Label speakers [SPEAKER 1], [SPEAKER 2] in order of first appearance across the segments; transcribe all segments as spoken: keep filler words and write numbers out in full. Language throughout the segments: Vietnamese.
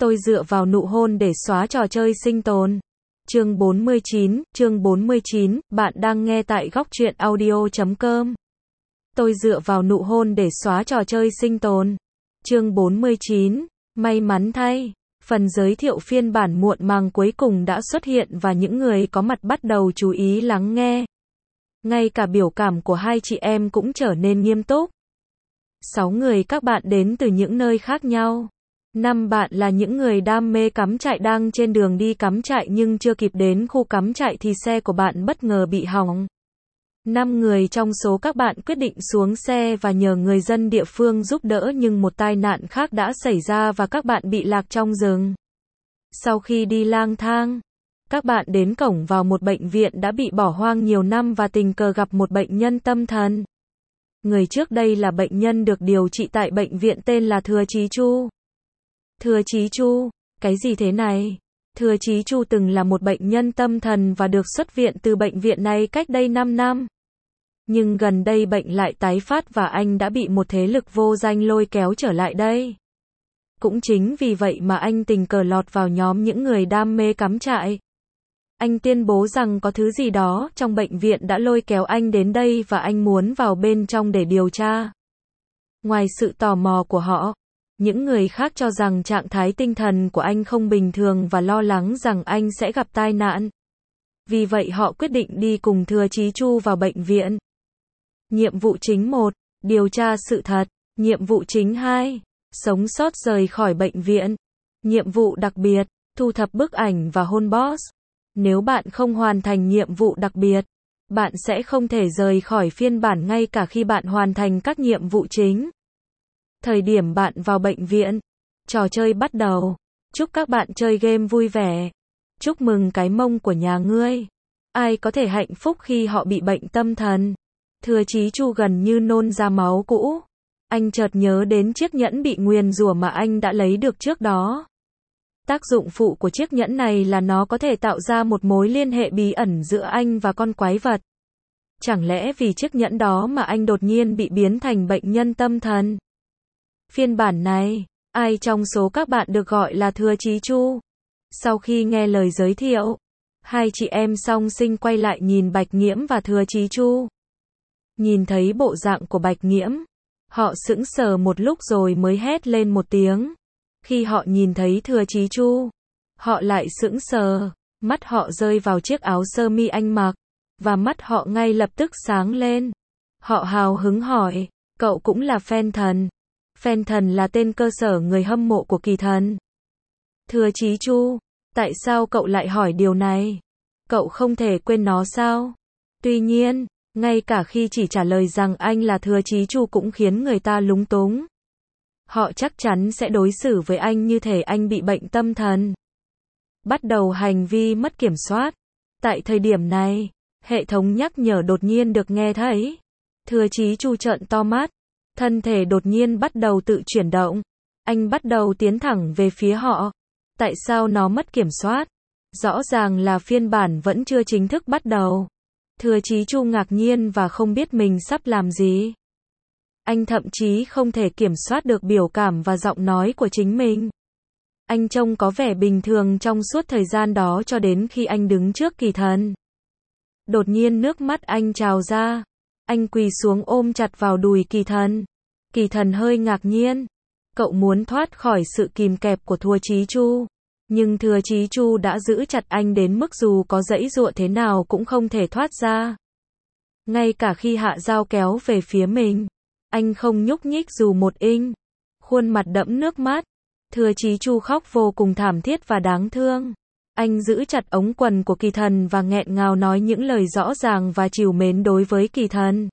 [SPEAKER 1] Tôi dựa vào nụ hôn để xóa trò chơi sinh tồn. Chương bốn mươi chín, chương bốn mươi chín, bạn đang nghe tại góc truyện audio chấm com. Tôi dựa vào nụ hôn để xóa trò chơi sinh tồn. Chương bốn mươi chín, may mắn thay, phần giới thiệu phiên bản muộn màng cuối cùng đã xuất hiện và những người có mặt bắt đầu chú ý lắng nghe. Ngay cả biểu cảm của hai chị em cũng trở nên nghiêm túc. Sáu người các bạn đến từ những nơi khác nhau. Năm bạn là những người đam mê cắm trại đang trên đường đi cắm trại nhưng chưa kịp đến khu cắm trại thì xe của bạn bất ngờ bị hỏng. Năm người trong số các bạn quyết định xuống xe và nhờ người dân địa phương giúp đỡ nhưng một tai nạn khác đã xảy ra và các bạn bị lạc trong rừng. Sau khi đi lang thang, các bạn đến cổng vào một bệnh viện đã bị bỏ hoang nhiều năm và tình cờ gặp một bệnh nhân tâm thần. Người trước đây là bệnh nhân được điều trị tại bệnh viện tên là Thừa Chí Chu. Thừa Chí Chu, cái gì thế này? Thừa Chí Chu từng là một bệnh nhân tâm thần và được xuất viện từ bệnh viện này cách đây năm năm. Nhưng gần đây bệnh lại tái phát và anh đã bị một thế lực vô danh lôi kéo trở lại đây. Cũng chính vì vậy mà anh tình cờ lọt vào nhóm những người đam mê cắm trại. Anh tuyên bố rằng có thứ gì đó trong bệnh viện đã lôi kéo anh đến đây và anh muốn vào bên trong để điều tra. Ngoài sự tò mò của họ, những người khác cho rằng trạng thái tinh thần của anh không bình thường và lo lắng rằng anh sẽ gặp tai nạn. Vì vậy họ quyết định đi cùng Thừa Chí Chu vào bệnh viện. Nhiệm vụ chính một, điều tra sự thật. Nhiệm vụ chính hai, sống sót rời khỏi bệnh viện. Nhiệm vụ đặc biệt, thu thập bức ảnh và hôn boss. Nếu bạn không hoàn thành nhiệm vụ đặc biệt, bạn sẽ không thể rời khỏi phiên bản ngay cả khi bạn hoàn thành các nhiệm vụ chính. Thời điểm bạn vào bệnh viện, trò chơi bắt đầu. Chúc các bạn chơi game vui vẻ. Chúc mừng cái mông của nhà ngươi. Ai có thể hạnh phúc khi họ bị bệnh tâm thần? Thừa Chí Chu gần như nôn ra máu cũ. Anh chợt nhớ đến chiếc nhẫn bị nguyền rủa mà anh đã lấy được trước đó. Tác dụng phụ của chiếc nhẫn này là nó có thể tạo ra một mối liên hệ bí ẩn giữa anh và con quái vật. Chẳng lẽ vì chiếc nhẫn đó mà anh đột nhiên bị biến thành bệnh nhân tâm thần? Phiên bản này, ai trong số các bạn được gọi là Thừa Chí Chu? Sau khi nghe lời giới thiệu, hai chị em song sinh quay lại nhìn Bạch Nghiễm và Thừa Chí Chu. Nhìn thấy bộ dạng của Bạch Nghiễm, họ sững sờ một lúc rồi mới hét lên một tiếng. Khi họ nhìn thấy Thừa Chí Chu, họ lại sững sờ, mắt họ rơi vào chiếc áo sơ mi anh mặc, và mắt họ ngay lập tức sáng lên. Họ hào hứng hỏi, cậu cũng là fan thần? Fan thần là tên cơ sở người hâm mộ của Kỳ Thần. Thừa Chí Chu, tại sao cậu lại hỏi điều này? Cậu không thể quên nó sao? Tuy nhiên, ngay cả khi chỉ trả lời rằng anh là Thừa Chí Chu cũng khiến người ta lúng túng. Họ chắc chắn sẽ đối xử với anh như thể anh bị bệnh tâm thần. Bắt đầu hành vi mất kiểm soát. Tại thời điểm này, hệ thống nhắc nhở đột nhiên được nghe thấy. Thừa Chí Chu trợn to mắt. Thân thể đột nhiên bắt đầu tự chuyển động. Anh bắt đầu tiến thẳng về phía họ. Tại sao nó mất kiểm soát? Rõ ràng là phiên bản vẫn chưa chính thức bắt đầu. Thừa Chí Chu ngạc nhiên và không biết mình sắp làm gì. Anh thậm chí không thể kiểm soát được biểu cảm và giọng nói của chính mình. Anh trông có vẻ bình thường trong suốt thời gian đó cho đến khi anh đứng trước Kỳ Thần. Đột nhiên nước mắt anh trào ra. Anh quỳ xuống ôm chặt vào đùi Kỳ Thần. Kỳ Thần hơi ngạc nhiên. Cậu muốn thoát khỏi sự kìm kẹp của Thừa Chí Chu. Nhưng Thừa Chí Chu đã giữ chặt anh đến mức dù có giãy giụa thế nào cũng không thể thoát ra. Ngay cả khi hạ dao kéo về phía mình, anh không nhúc nhích dù một inch. Khuôn mặt đẫm nước mắt. Thừa Chí Chu khóc vô cùng thảm thiết và đáng thương. Anh giữ chặt ống quần của Kỳ Thần và nghẹn ngào nói những lời rõ ràng và trìu mến đối với Kỳ Thần.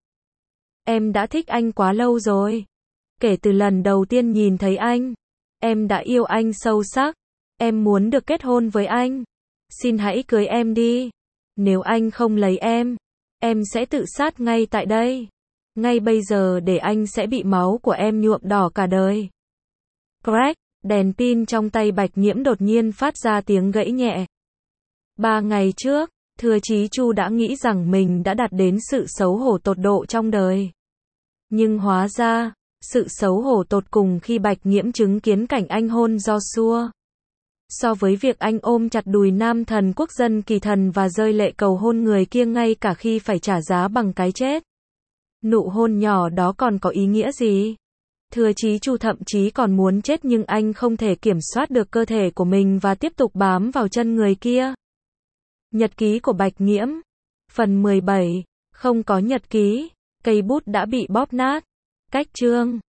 [SPEAKER 1] Em đã thích anh quá lâu rồi. Kể từ lần đầu tiên nhìn thấy anh, em đã yêu anh sâu sắc. Em muốn được kết hôn với anh. Xin hãy cưới em đi. Nếu anh không lấy em, em sẽ tự sát ngay tại đây. Ngay bây giờ để anh sẽ bị máu của em nhuộm đỏ cả đời. Crack, đèn pin trong tay Bạch Nghiễm đột nhiên phát ra tiếng gãy nhẹ. Ba ngày trước, Thừa Chí Chu đã nghĩ rằng mình đã đạt đến sự xấu hổ tột độ trong đời. Nhưng hóa ra, sự xấu hổ tột cùng khi Bạch Nghiễm chứng kiến cảnh anh hôn Joshua. So với việc anh ôm chặt đùi nam thần quốc dân kỳ thần và rơi lệ cầu hôn người kia ngay cả khi phải trả giá bằng cái chết. Nụ hôn nhỏ đó còn có ý nghĩa gì? Thưa Chí Chu thậm chí còn muốn chết nhưng anh không thể kiểm soát được cơ thể của mình và tiếp tục bám vào chân người kia. Nhật ký của Bạch Nghiễm. Phần mười bảy. Không có nhật ký. Cây bút đã bị bóp nát. Cách chương.